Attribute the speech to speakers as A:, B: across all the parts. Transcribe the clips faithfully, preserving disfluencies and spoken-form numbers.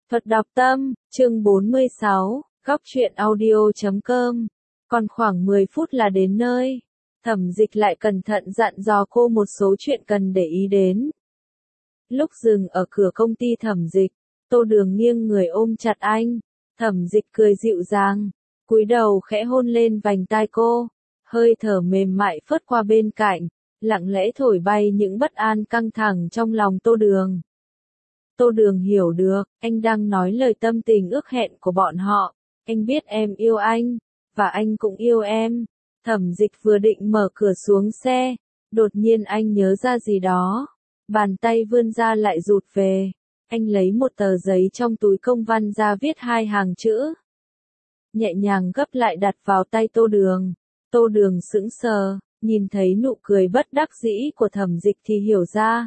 A: Thuật đọc tâm, chương bốn mươi sáu, góc truyện audio chấm com. Còn khoảng mười phút là đến nơi. Thẩm Dịch lại cẩn thận dặn dò cô một số chuyện cần để ý đến. Lúc dừng ở cửa công ty Thẩm Dịch, Tô Đường nghiêng người ôm chặt anh. Thẩm Dịch cười dịu dàng, cúi đầu khẽ hôn lên vành tai cô, hơi thở mềm mại phớt qua bên cạnh, lặng lẽ thổi bay những bất an căng thẳng trong lòng Tô Đường. Tô Đường hiểu được, anh đang nói lời tâm tình ước hẹn của bọn họ. Anh biết em yêu anh, và anh cũng yêu em. Thẩm Dịch vừa định mở cửa xuống xe, đột nhiên anh nhớ ra gì đó. Bàn tay vươn ra lại rụt về. Anh lấy một tờ giấy trong túi công văn ra viết hai hàng chữ. Nhẹ nhàng gấp lại đặt vào tay Tô Đường. Tô Đường sững sờ, nhìn thấy nụ cười bất đắc dĩ của Thẩm Dịch thì hiểu ra.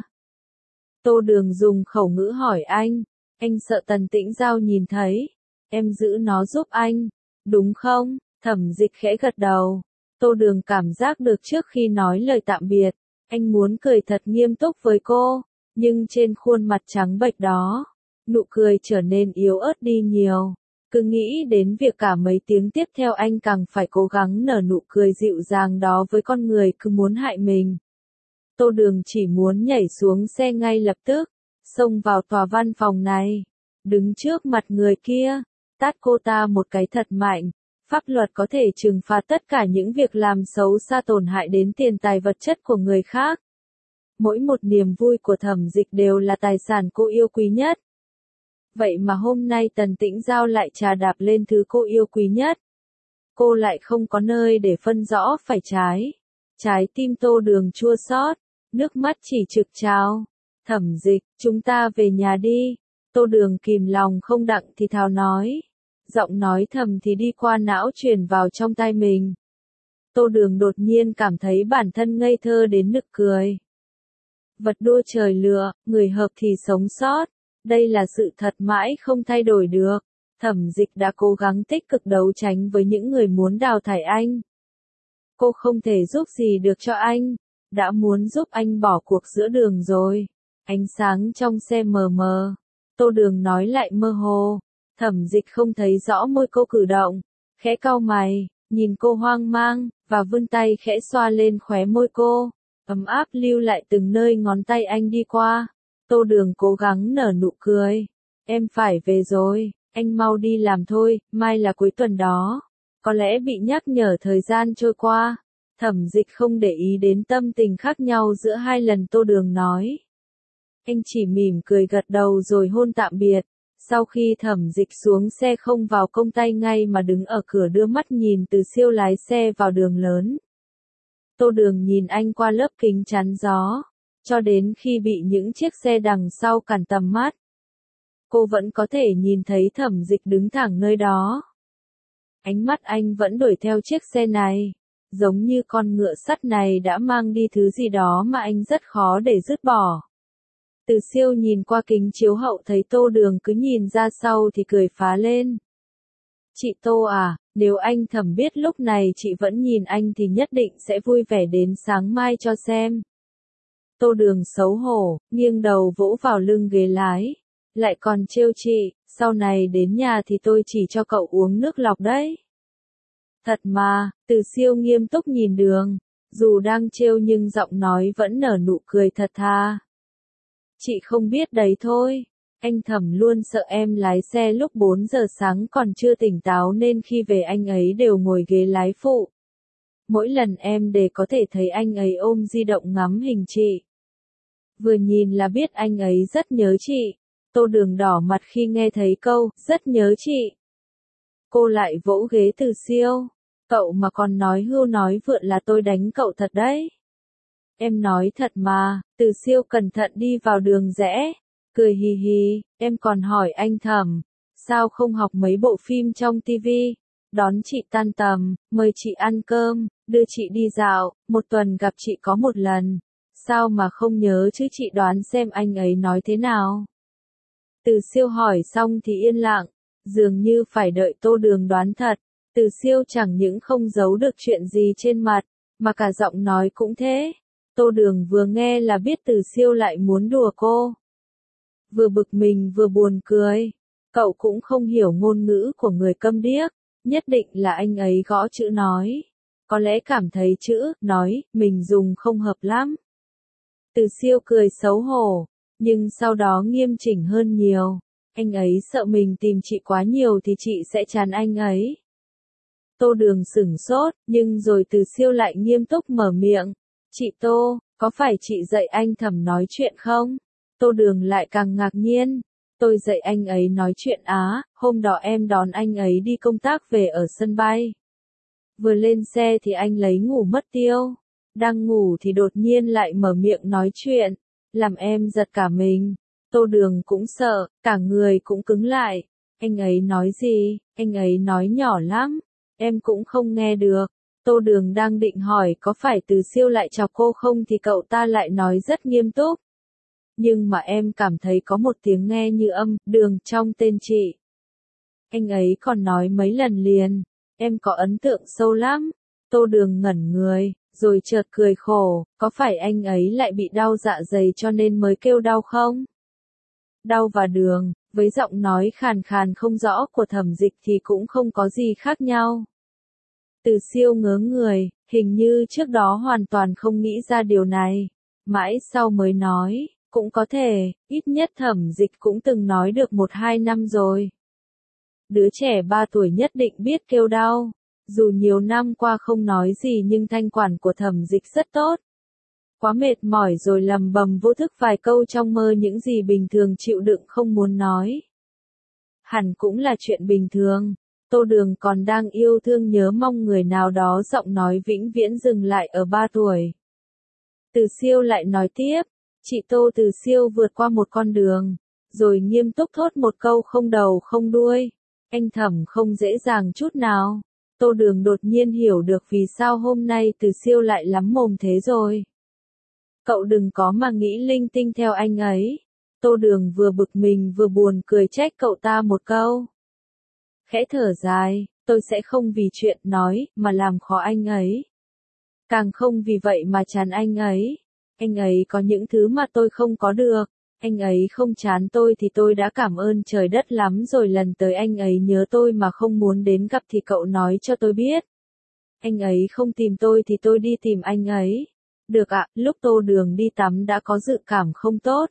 A: Tô Đường dùng khẩu ngữ hỏi anh, anh sợ Tần Tĩnh Giao nhìn thấy, em giữ nó giúp anh, đúng không? Thẩm Dịch khẽ gật đầu. Tô Đường cảm giác được trước khi nói lời tạm biệt, anh muốn cười thật nghiêm túc với cô, nhưng trên khuôn mặt trắng bệch đó, nụ cười trở nên yếu ớt đi nhiều. Cứ nghĩ đến việc cả mấy tiếng tiếp theo anh càng phải cố gắng nở nụ cười dịu dàng đó với con người cứ muốn hại mình. Tô Đường chỉ muốn nhảy xuống xe ngay lập tức, xông vào tòa văn phòng này, đứng trước mặt người kia, tát cô ta một cái thật mạnh. Pháp luật có thể trừng phạt tất cả những việc làm xấu xa tổn hại đến tiền tài vật chất của người khác. Mỗi một niềm vui của Thẩm Dịch đều là tài sản cô yêu quý nhất. Vậy mà hôm nay Tần Tĩnh Giao lại trà đạp lên thứ cô yêu quý nhất. Cô lại không có nơi để phân rõ phải trái. Trái tim Tô Đường chua xót, nước mắt chỉ trực trào. Thẩm Dịch, chúng ta về nhà đi. Tô Đường kìm lòng không đặng thì thào nói. Giọng nói thầm thì đi qua não truyền vào trong tai mình. Tô Đường đột nhiên cảm thấy bản thân ngây thơ đến nực cười. Vật đua trời lừa, người hợp thì sống sót. Đây là sự thật mãi không thay đổi được. Thẩm Dịch đã cố gắng tích cực đấu tranh với những người muốn đào thải anh. Cô không thể giúp gì được cho anh. Đã muốn giúp anh bỏ cuộc giữa đường rồi. Ánh sáng trong xe mờ mờ. Tô Đường nói lại mơ hồ. Thẩm Dịch không thấy rõ môi cô cử động. Khẽ cau mày, nhìn cô hoang mang, và vươn tay khẽ xoa lên khóe môi cô. Ấm áp lưu lại từng nơi ngón tay anh đi qua. Tô Đường cố gắng nở nụ cười. Em phải về rồi, anh mau đi làm thôi, mai là cuối tuần đó. Có lẽ bị nhắc nhở thời gian trôi qua. Thẩm Dịch không để ý đến tâm tình khác nhau giữa hai lần Tô Đường nói. Anh chỉ mỉm cười gật đầu rồi hôn tạm biệt. Sau khi Thẩm Dịch xuống xe không vào công tay ngay mà đứng ở cửa đưa mắt nhìn Từ Siêu lái xe vào đường lớn. Tô Đường nhìn anh qua lớp kính chắn gió, cho đến khi bị những chiếc xe đằng sau cản tầm mắt. Cô vẫn có thể nhìn thấy Thẩm Dịch đứng thẳng nơi đó. Ánh mắt anh vẫn đuổi theo chiếc xe này, giống như con ngựa sắt này đã mang đi thứ gì đó mà anh rất khó để dứt bỏ. Từ Siêu nhìn qua kính chiếu hậu thấy Tô Đường cứ nhìn ra sau thì cười phá lên. Chị Tô à, nếu anh Thẩm biết lúc này chị vẫn nhìn anh thì nhất định sẽ vui vẻ đến sáng mai cho xem. Tô Đường xấu hổ, nghiêng đầu vỗ vào lưng ghế lái. Lại còn trêu chị, sau này đến nhà thì tôi chỉ cho cậu uống nước lọc đấy. Thật mà, Từ Siêu nghiêm túc nhìn Đường, dù đang trêu nhưng giọng nói vẫn nở nụ cười thật thà. Chị không biết đấy thôi, anh Thẩm luôn sợ em lái xe lúc bốn giờ sáng còn chưa tỉnh táo nên khi về anh ấy đều ngồi ghế lái phụ. Mỗi lần em để có thể thấy anh ấy ôm di động ngắm hình chị. Vừa nhìn là biết anh ấy rất nhớ chị. Tô Đường đỏ mặt khi nghe thấy câu, rất nhớ chị. Cô lại vỗ ghế Từ Siêu. Cậu mà còn nói hưu nói vượn là tôi đánh cậu thật đấy. Em nói thật mà. Từ Siêu cẩn thận đi vào đường rẽ. Cười hì hì, em còn hỏi anh Thẩm, sao không học mấy bộ phim trong tivi, đón chị tan tầm, mời chị ăn cơm, đưa chị đi dạo, một tuần gặp chị có một lần, sao mà không nhớ chứ chị đoán xem anh ấy nói thế nào. Từ Siêu hỏi xong thì yên lặng, dường như phải đợi Tô Đường đoán thật. Từ Siêu chẳng những không giấu được chuyện gì trên mặt, mà cả giọng nói cũng thế. Tô Đường vừa nghe là biết Từ Siêu lại muốn đùa cô. Vừa bực mình vừa buồn cười. Cậu cũng không hiểu ngôn ngữ của người câm điếc, nhất định là anh ấy gõ chữ nói. Có lẽ cảm thấy chữ, nói, mình dùng không hợp lắm. Từ Siêu cười xấu hổ, nhưng sau đó nghiêm chỉnh hơn nhiều. Anh ấy sợ mình tìm chị quá nhiều thì chị sẽ chán anh ấy. Tô Đường sửng sốt, nhưng rồi Từ Siêu lại nghiêm túc mở miệng. Chị Tô, có phải chị dạy anh Thẩm nói chuyện không? Tô Đường lại càng ngạc nhiên. Tôi dạy anh ấy nói chuyện á, hôm đó em đón anh ấy đi công tác về ở sân bay. Vừa lên xe thì anh lấy ngủ mất tiêu. Đang ngủ thì đột nhiên lại mở miệng nói chuyện, làm em giật cả mình. Tô Đường cũng sợ, cả người cũng cứng lại. Anh ấy nói gì? Anh ấy nói nhỏ lắm, em cũng không nghe được. Tô Đường đang định hỏi có phải Từ Siêu lại chọc cô không thì cậu ta lại nói rất nghiêm túc. Nhưng mà em cảm thấy có một tiếng nghe như âm, Đường trong tên chị. Anh ấy còn nói mấy lần liền, em có ấn tượng sâu lắm. Tô Đường ngẩn người, rồi chợt cười khổ, có phải anh ấy lại bị đau dạ dày cho nên mới kêu đau không? Đau và Đường, với giọng nói khàn khàn không rõ của Thẩm Dịch thì cũng không có gì khác nhau. Từ Siêu ngớ người, hình như trước đó hoàn toàn không nghĩ ra điều này. Mãi sau mới nói, cũng có thể, ít nhất Thẩm Dịch cũng từng nói được một hai năm rồi. Đứa trẻ ba tuổi nhất định biết kêu đau. Dù nhiều năm qua không nói gì nhưng thanh quản của Thẩm Dịch rất tốt. Quá mệt mỏi rồi lầm bầm vô thức vài câu trong mơ những gì bình thường chịu đựng không muốn nói. Hẳn cũng là chuyện bình thường. Tô Đường còn đang yêu thương nhớ mong người nào đó, giọng nói vĩnh viễn dừng lại ở ba tuổi. Từ Siêu lại nói tiếp, chị Tô. Từ Siêu vượt qua một con đường, rồi nghiêm túc thốt một câu không đầu không đuôi. Anh Thẩm không dễ dàng chút nào. Tô Đường đột nhiên hiểu được vì sao hôm nay Từ Siêu lại lắm mồm thế rồi. Cậu đừng có mà nghĩ linh tinh theo anh ấy. Tô Đường vừa bực mình vừa buồn cười trách cậu ta một câu. Khẽ thở dài, tôi sẽ không vì chuyện nói mà làm khó anh ấy. Càng không vì vậy mà chán anh ấy. Anh ấy có những thứ mà tôi không có được. Anh ấy không chán tôi thì tôi đã cảm ơn trời đất lắm rồi. Lần tới anh ấy nhớ tôi mà không muốn đến gặp thì cậu nói cho tôi biết. Anh ấy không tìm tôi thì tôi đi tìm anh ấy. Được ạ. Lúc Tô Đường đi tắm đã có dự cảm không tốt.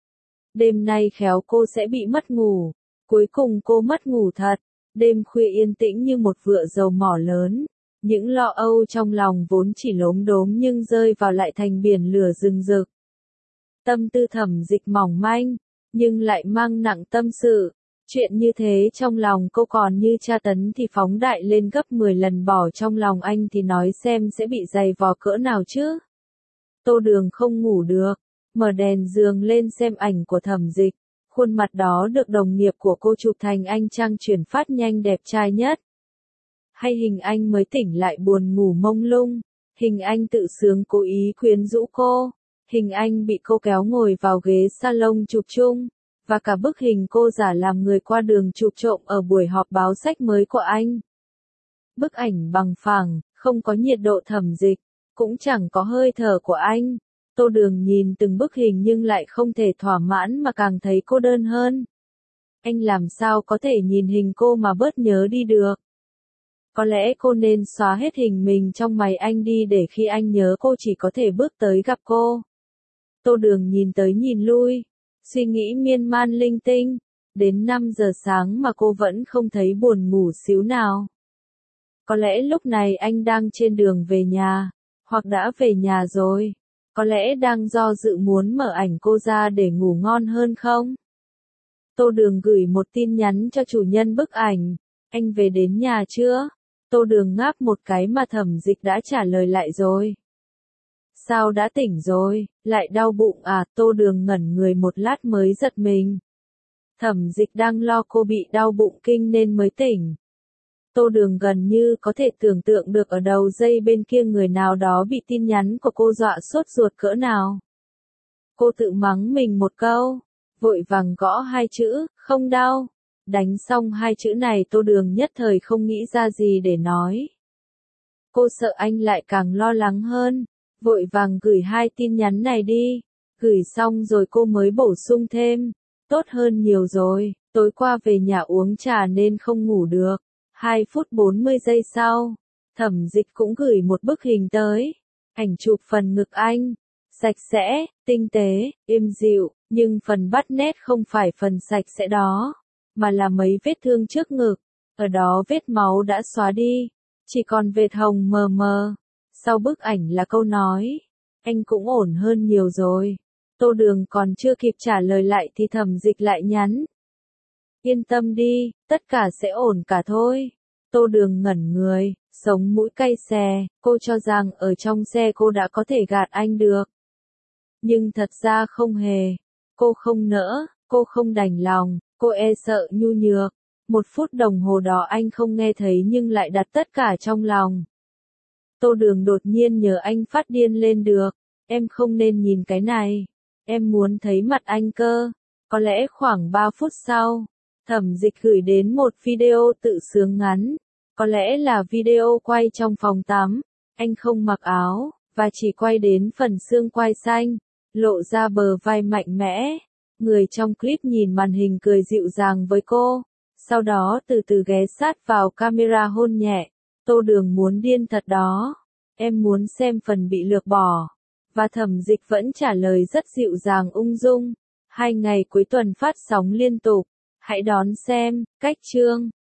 A: Đêm nay khéo cô sẽ bị mất ngủ. Cuối cùng cô mất ngủ thật. Đêm khuya yên tĩnh như một vựa dầu mỏ lớn. Những lo âu trong lòng vốn chỉ lốm đốm nhưng rơi vào lại thành biển lửa rừng rực. Tâm tư Thẩm Dịch mỏng manh, nhưng lại mang nặng tâm sự. Chuyện như thế trong lòng cô còn như tra tấn thì phóng đại lên gấp mười lần, bỏ trong lòng anh thì nói xem sẽ bị dày vò cỡ nào chứ. Tô Đường không ngủ được, mở đèn giường lên xem ảnh của Thẩm Dịch. Khuôn mặt đó được đồng nghiệp của cô chụp thành anh trang chuyển phát nhanh đẹp trai nhất. Hay hình anh mới tỉnh lại buồn ngủ mông lung, hình anh tự sướng cố ý quyến rũ cô, hình anh bị cô kéo ngồi vào ghế salon chụp chung, và cả bức hình cô giả làm người qua đường chụp trộm ở buổi họp báo sách mới của anh. Bức ảnh bằng phẳng, không có nhiệt độ Thẩm Dịch, cũng chẳng có hơi thở của anh. Tô Đường nhìn từng bức hình nhưng lại không thể thỏa mãn mà càng thấy cô đơn hơn. Anh làm sao có thể nhìn hình cô mà bớt nhớ đi được? Có lẽ cô nên xóa hết hình mình trong máy anh đi để khi anh nhớ cô chỉ có thể bước tới gặp cô. Tô Đường nhìn tới nhìn lui, suy nghĩ miên man linh tinh. Đến năm giờ sáng mà cô vẫn không thấy buồn ngủ xíu nào. Có lẽ lúc này anh đang trên đường về nhà, hoặc đã về nhà rồi. Có lẽ đang do dự muốn mở ảnh cô ra để ngủ ngon hơn không? Tô Đường gửi một tin nhắn cho chủ nhân bức ảnh. Anh về đến nhà chưa? Tô Đường ngáp một cái mà Thẩm Dịch đã trả lời lại rồi. Sao đã tỉnh rồi, lại đau bụng à? Tô Đường ngẩn người một lát mới giật mình. Thẩm Dịch đang lo cô bị đau bụng kinh nên mới tỉnh. Tô Đường gần như có thể tưởng tượng được ở đầu dây bên kia người nào đó bị tin nhắn của cô dọa sốt ruột cỡ nào. Cô tự mắng mình một câu, vội vàng gõ hai chữ, không đau. Đánh xong hai chữ này Tô Đường nhất thời không nghĩ ra gì để nói. Cô sợ anh lại càng lo lắng hơn, vội vàng gửi hai tin nhắn này đi. Gửi xong rồi cô mới bổ sung thêm, Tốt hơn nhiều rồi, tối qua về nhà uống trà nên không ngủ được. hai phút bốn mươi giây sau, Thẩm Dịch cũng gửi một bức hình tới. Ảnh chụp phần ngực anh. Sạch sẽ, tinh tế, êm dịu, nhưng phần bắt nét không phải phần sạch sẽ đó, mà là mấy vết thương trước ngực. Ở đó vết máu đã xóa đi, chỉ còn vệt hồng mờ mờ. Sau bức ảnh là câu nói, anh cũng ổn hơn nhiều rồi. Tô Đường còn chưa kịp trả lời lại thì Thẩm Dịch lại nhắn. Yên tâm đi, tất cả sẽ ổn cả thôi. Tô Đường ngẩn người, sống mũi cay xè, cô cho rằng ở trong xe cô đã có thể gạt anh được. Nhưng thật ra không hề. Cô không nỡ, cô không đành lòng, cô e sợ nhu nhược. Một phút đồng hồ đó anh không nghe thấy nhưng lại đặt tất cả trong lòng. Tô Đường đột nhiên nhớ anh phát điên lên được. Em không nên nhìn cái này. Em muốn thấy mặt anh cơ. Có lẽ khoảng ba phút sau, Thẩm Dịch gửi đến một video tự sướng ngắn. Có lẽ là video quay trong phòng tắm. Anh không mặc áo, và chỉ quay đến phần xương quai xanh, lộ ra bờ vai mạnh mẽ. Người trong clip nhìn màn hình cười dịu dàng với cô. Sau đó từ từ ghé sát vào camera hôn nhẹ. Tô Đường muốn điên thật đó. Em muốn xem phần bị lược bỏ. Và Thẩm Dịch vẫn trả lời rất dịu dàng ung dung. Hai ngày cuối tuần phát sóng liên tục. Hãy đón xem, cách chương.